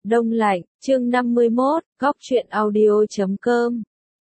Đông lạnh, chương 51, góc truyện audio.com.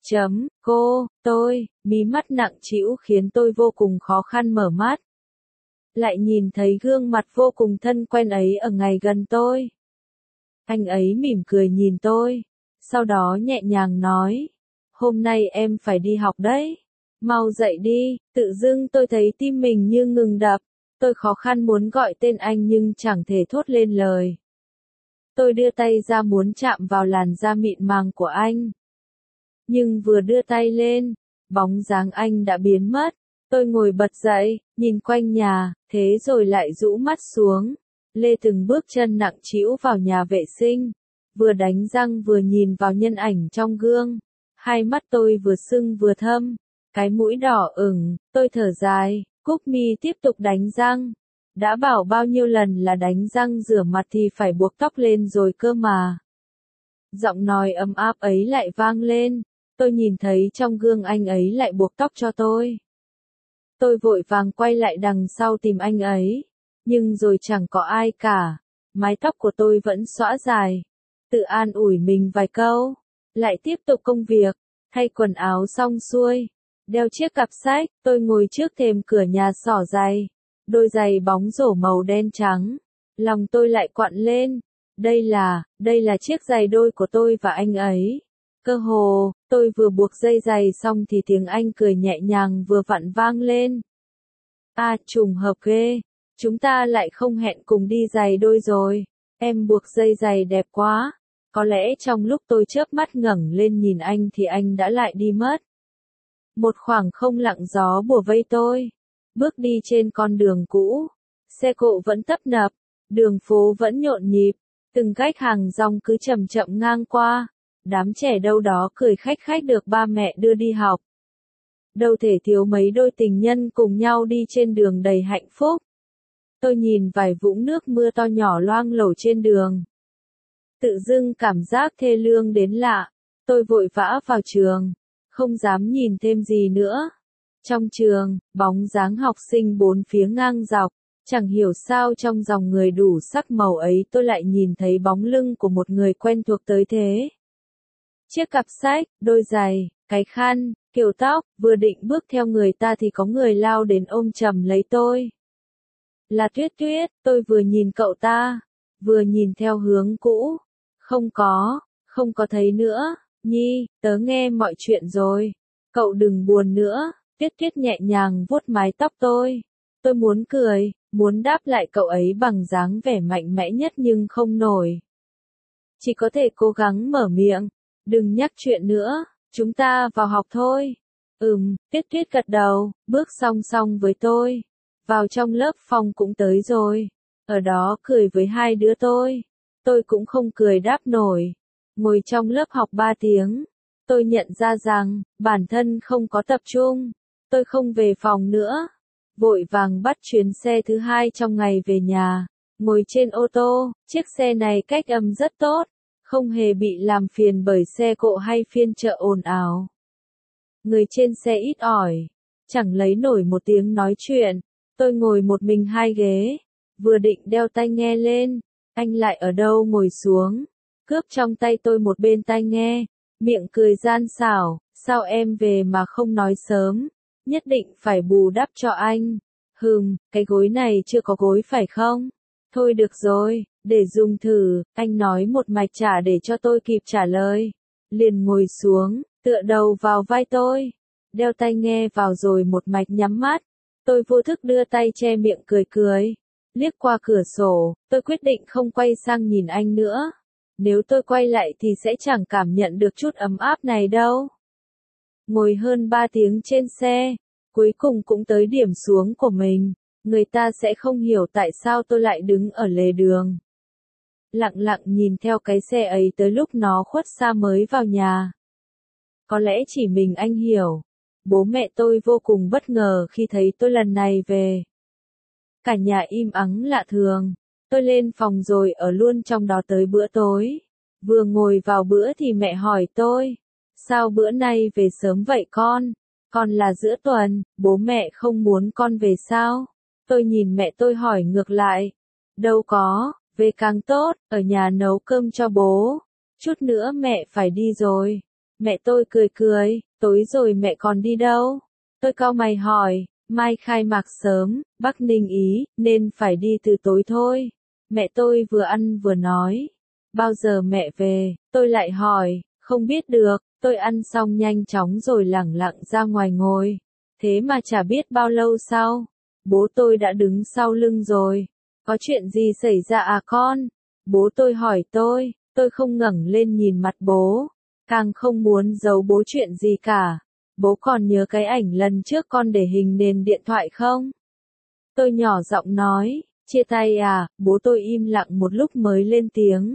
Tôi, mí mắt nặng trĩu khiến tôi vô cùng khó khăn mở mắt. Lại nhìn thấy gương mặt vô cùng thân quen ấy ở ngay gần tôi. Anh ấy mỉm cười nhìn tôi, sau đó nhẹ nhàng nói, hôm nay em phải đi học đấy. Mau dậy đi. Tự dưng tôi thấy tim mình như ngừng đập. Tôi khó khăn muốn gọi tên anh nhưng chẳng thể thốt lên lời. Tôi đưa tay ra muốn chạm vào làn da mịn màng của anh. Nhưng vừa đưa tay lên, bóng dáng anh đã biến mất. Tôi ngồi bật dậy, nhìn quanh nhà, thế rồi lại rũ mắt xuống. Lê từng bước chân nặng trĩu vào nhà vệ sinh. Vừa đánh răng vừa nhìn vào nhân ảnh trong gương. Hai mắt tôi vừa sưng vừa thâm. Cái mũi đỏ ửng, tôi thở dài, Cúc Mi tiếp tục đánh răng. Đã bảo bao nhiêu lần là đánh răng rửa mặt thì phải buộc tóc lên rồi cơ mà. Giọng nói ấm áp ấy lại vang lên. Tôi nhìn thấy trong gương anh ấy lại buộc tóc cho tôi. Tôi vội vàng quay lại đằng sau tìm anh ấy. Nhưng rồi chẳng có ai cả. Mái tóc của tôi vẫn xõa dài. Tự an ủi mình vài câu. Lại tiếp tục công việc. Thay quần áo xong xuôi. Đeo chiếc cặp sách, tôi ngồi trước thềm cửa nhà xỏ giày. Đôi giày bóng rổ màu đen trắng. Lòng tôi lại quặn lên. Đây là chiếc giày đôi của tôi và anh ấy. Cơ hồ, tôi vừa buộc dây giày xong thì tiếng anh cười nhẹ nhàng vừa vặn vang lên. À, trùng hợp ghê. Chúng ta lại không hẹn cùng đi giày đôi rồi. Em buộc dây giày đẹp quá. Có lẽ trong lúc tôi chớp mắt ngẩng lên nhìn anh thì anh đã lại đi mất. Một khoảng không lặng gió bủa vây tôi. Bước đi trên con đường cũ. Xe cộ vẫn tấp nập. Đường phố vẫn nhộn nhịp. Từng khách hàng rong cứ chậm chậm ngang qua. Đám trẻ đâu đó cười khách khách được ba mẹ đưa đi học. Đâu thể thiếu mấy đôi tình nhân cùng nhau đi trên đường đầy hạnh phúc. Tôi nhìn vài vũng nước mưa to nhỏ loang lổ trên đường. Tự dưng cảm giác thê lương đến lạ. Tôi vội vã vào trường. Không dám nhìn thêm gì nữa. Trong trường, bóng dáng học sinh bốn phía ngang dọc. Chẳng hiểu sao trong dòng người đủ sắc màu ấy tôi lại nhìn thấy bóng lưng của một người quen thuộc tới thế. Chiếc cặp sách, đôi giày, cái khăn, kiểu tóc, vừa định bước theo người ta thì có người lao đến ôm chầm lấy tôi. Là Tuyết Tuyết, tôi vừa nhìn cậu ta, vừa nhìn theo hướng cũ. Không có thấy nữa. Nhi, tớ nghe mọi chuyện rồi. Cậu đừng buồn nữa. Tuyết Tuyết nhẹ nhàng vuốt mái tóc tôi. Tôi muốn cười, muốn đáp lại cậu ấy bằng dáng vẻ mạnh mẽ nhất nhưng không nổi. Chỉ có thể cố gắng mở miệng. Đừng nhắc chuyện nữa, chúng ta vào học thôi. Tuyết Tuyết gật đầu, bước song song với tôi. Vào trong lớp Phong cũng tới rồi. Ở đó cười với hai đứa tôi. Tôi cũng không cười đáp nổi. Ngồi trong lớp học 3 tiếng. Tôi nhận ra rằng, bản thân không có tập trung. Tôi không về phòng nữa. Vội vàng bắt chuyến xe thứ 2 trong ngày về nhà. Ngồi trên ô tô, chiếc xe này cách âm rất tốt. Không hề bị làm phiền bởi xe cộ hay phiên chợ ồn ào. Người trên xe ít ỏi. Chẳng lấy nổi một tiếng nói chuyện. Tôi ngồi một mình 2 ghế. Vừa định đeo tai nghe lên. Anh lại ở đâu ngồi xuống. Cướp trong tay tôi một bên tai nghe. Miệng cười gian xảo. Sao em về mà không nói sớm. Nhất định phải bù đắp cho anh. Cái gối này chưa có gối phải không? Thôi được rồi, để dùng thử. Anh nói một mạch trả để cho tôi kịp trả lời. Liền ngồi xuống, tựa đầu vào vai tôi. Đeo tai nghe vào rồi một mạch nhắm mắt. Tôi vô thức đưa tay che miệng cười. Liếc qua cửa sổ, tôi quyết định không quay sang nhìn anh nữa. Nếu tôi quay lại thì sẽ chẳng cảm nhận được chút ấm áp này đâu. Ngồi hơn 3 tiếng trên xe, cuối cùng cũng tới điểm xuống của mình. Người ta sẽ không hiểu tại sao tôi lại đứng ở lề đường. Lặng lặng nhìn theo cái xe ấy tới lúc nó khuất xa mới vào nhà. Có lẽ chỉ mình anh hiểu. Bố mẹ tôi vô cùng bất ngờ khi thấy tôi lần này về. Cả nhà im ắng lạ thường. Tôi lên phòng rồi ở luôn trong đó tới bữa tối. Vừa ngồi vào bữa thì mẹ hỏi tôi. Sao bữa nay về sớm vậy con? Con là giữa tuần, bố mẹ không muốn con về sao? Tôi nhìn mẹ tôi hỏi ngược lại. Đâu có, về càng tốt, ở nhà nấu cơm cho bố. Chút nữa mẹ phải đi rồi. Mẹ tôi cười cười, tối rồi mẹ còn đi đâu? Tôi cau mày hỏi, mai khai mạc sớm, Bắc Ninh ý, nên phải đi từ tối thôi. Mẹ tôi vừa ăn vừa nói, bao giờ mẹ về? Tôi lại hỏi, không biết được. Tôi ăn xong nhanh chóng rồi lẳng lặng ra ngoài ngồi. Thế mà chả biết bao lâu sau, bố tôi đã đứng sau lưng rồi. Có chuyện gì xảy ra à con? Bố tôi hỏi tôi không ngẩng lên nhìn mặt bố, càng không muốn giấu bố chuyện gì cả. Bố còn nhớ cái ảnh lần trước con để hình nền điện thoại không? Tôi nhỏ giọng nói, chia tay à? Bố tôi im lặng một lúc mới lên tiếng.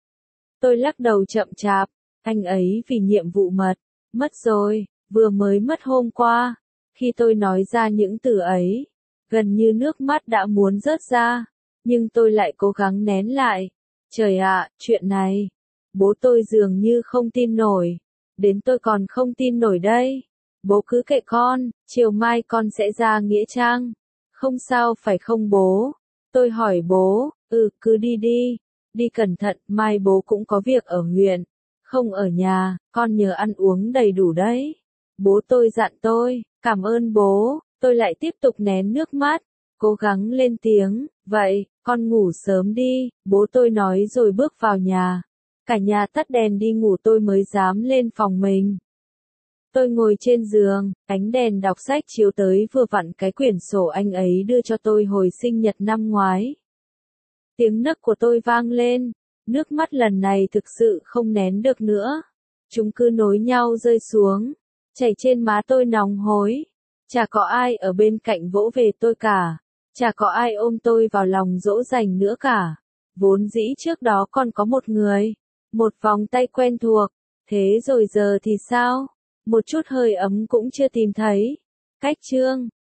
Tôi lắc đầu chậm chạp, anh ấy vì nhiệm vụ mất rồi, vừa mới mất hôm qua. Khi tôi nói ra những từ ấy, gần như nước mắt đã muốn rớt ra, nhưng tôi lại cố gắng nén lại. Trời ạ, chuyện này, bố tôi dường như không tin nổi, đến tôi còn không tin nổi đây. Bố cứ kệ con, chiều mai con sẽ ra Nghĩa Trang. Không sao phải không bố? Tôi hỏi bố, cứ đi đi, đi cẩn thận, mai bố cũng có việc ở huyện, không ở nhà, con nhớ ăn uống đầy đủ đấy. Bố tôi dặn tôi, cảm ơn bố, tôi lại tiếp tục nén nước mắt, cố gắng lên tiếng, vậy, con ngủ sớm đi, bố tôi nói rồi bước vào nhà. Cả nhà tắt đèn đi ngủ tôi mới dám lên phòng mình. Tôi ngồi trên giường, ánh đèn đọc sách chiếu tới vừa vặn cái quyển sổ anh ấy đưa cho tôi hồi sinh nhật năm ngoái. Tiếng nấc của tôi vang lên, nước mắt lần này thực sự không nén được nữa. Chúng cứ nối nhau rơi xuống, chảy trên má tôi nóng hối. Chả có ai ở bên cạnh vỗ về tôi cả, chả có ai ôm tôi vào lòng dỗ dành nữa cả. Vốn dĩ trước đó còn có một người, một vòng tay quen thuộc, thế rồi giờ thì sao? Một chút hơi ấm cũng chưa tìm thấy. Cách chương